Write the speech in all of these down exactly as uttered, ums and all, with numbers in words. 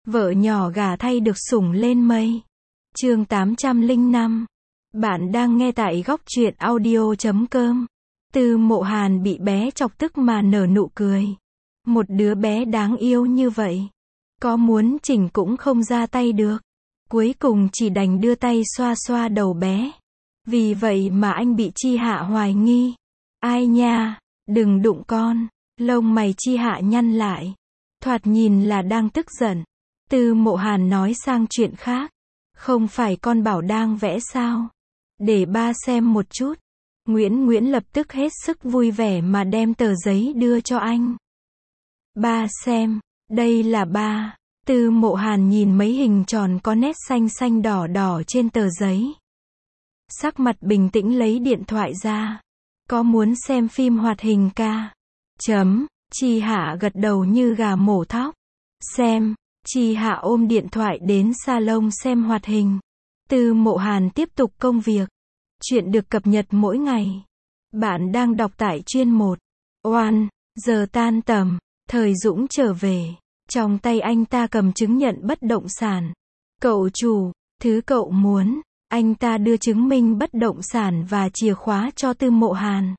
Vợ nhỏ gả thay được sủng lên mây. Chương tám trăm lẻ năm. Bạn đang nghe tại góc truyện audio chấm com. Tư Mộ Hàn bị bé chọc tức mà nở nụ cười. Một đứa bé đáng yêu như vậy, có muốn chỉnh cũng không ra tay được. Cuối cùng chỉ đành đưa tay xoa xoa đầu bé. Vì vậy mà anh bị Chi Hạ hoài nghi. Ai nha, đừng đụng con. Lông mày Chi Hạ nhăn lại, thoạt nhìn là đang tức giận. Tư Mộ Hàn nói sang chuyện khác. Không phải con bảo đang vẽ sao? Để ba xem một chút. Nguyễn Nguyễn lập tức hết sức vui vẻ mà đem tờ giấy đưa cho anh. Ba xem, đây là ba. Tư Mộ Hàn nhìn mấy hình tròn có nét xanh xanh đỏ đỏ trên tờ giấy. Sắc mặt bình tĩnh lấy điện thoại ra. Có muốn xem phim hoạt hình ca? Chấm, Chi Hạ gật đầu như gà mổ thóc. Xem, Chi Hạ ôm điện thoại đến salon xem hoạt hình. Tư Mộ Hàn tiếp tục công việc. Chuyện được cập nhật mỗi ngày. Bạn đang đọc tại chuyên một. Oan, giờ tan tầm, Thời Dũng trở về. Trong tay anh ta cầm chứng nhận bất động sản. Cậu chủ, thứ cậu muốn. Anh ta đưa chứng minh bất động sản và chìa khóa cho Tư Mộ Hàn.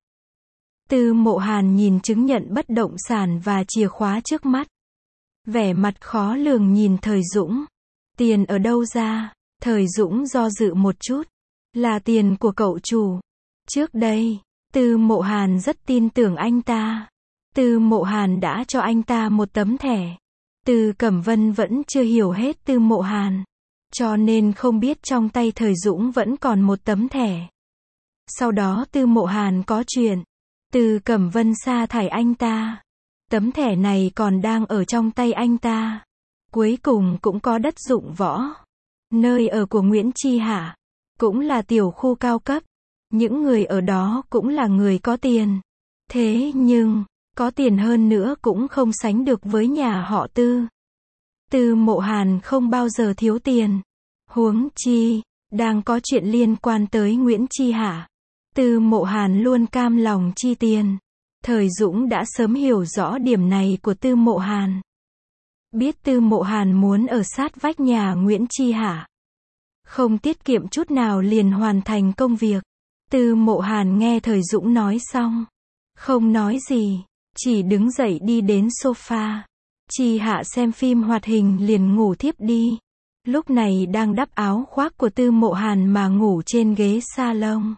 Tư Mộ Hàn nhìn chứng nhận bất động sản và chìa khóa trước mắt. Vẻ mặt khó lường nhìn Thời Dũng. Tiền ở đâu ra? Thời Dũng do dự một chút. Là tiền của cậu chủ. Trước đây, Tư Mộ Hàn rất tin tưởng anh ta. Tư Mộ Hàn đã cho anh ta một tấm thẻ. Tư Cẩm Vân vẫn chưa hiểu hết Tư Mộ Hàn, cho nên không biết trong tay Thời Dũng vẫn còn một tấm thẻ. Sau đó Tư Mộ Hàn có chuyện. Tư Cẩm Vân sa thải anh ta. Tấm thẻ này còn đang ở trong tay anh ta. Cuối cùng cũng có đất dụng võ. Nơi ở của Nguyễn Chi Hạ cũng là tiểu khu cao cấp. Những người ở đó cũng là người có tiền. Thế nhưng, có tiền hơn nữa cũng không sánh được với nhà họ Tư. Tư Mộ Hàn không bao giờ thiếu tiền. Huống chi, đang có chuyện liên quan tới Nguyễn Chi Hạ. Tư Mộ Hàn luôn cam lòng chi tiền. Thời Dũng đã sớm hiểu rõ điểm này của Tư Mộ Hàn. Biết Tư Mộ Hàn muốn ở sát vách nhà Nguyễn Chi Hạ, không tiết kiệm chút nào liền hoàn thành công việc. Tư Mộ Hàn nghe Thời Dũng nói xong, không nói gì, chỉ đứng dậy đi đến sofa. Chi Hạ xem phim hoạt hình liền ngủ thiếp đi. Lúc này đang đắp áo khoác của Tư Mộ Hàn mà ngủ trên ghế salon.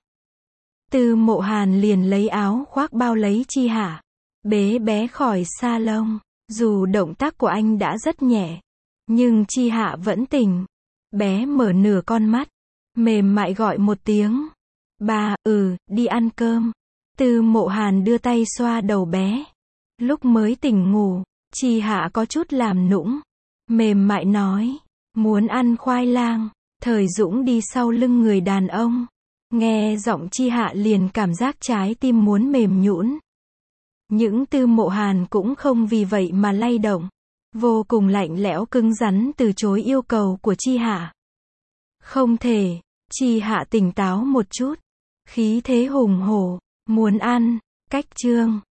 Tư Mộ Hàn liền lấy áo khoác bao lấy Chi Hạ, bế bé khỏi salon. Dù động tác của anh đã rất nhẹ, nhưng Chi Hạ vẫn tỉnh. Bé mở nửa con mắt, mềm mại gọi một tiếng. Ba, ừ, đi ăn cơm. Tư Mộ Hàn đưa tay xoa đầu bé. Lúc mới tỉnh ngủ, Chi Hạ có chút làm nũng. Mềm mại nói, muốn ăn khoai lang. Thời Dũng đi sau lưng người đàn ông. Nghe giọng Chi Hạ liền cảm giác trái tim muốn mềm nhũn. Những Tư Mộ Hàn cũng không vì vậy mà lay động. Vô cùng lạnh lẽo cứng rắn từ chối yêu cầu của Chi Hạ. Không thể. Chi Hạ tỉnh táo một chút. Khí thế hùng hổ. Muốn ăn. Cách chương.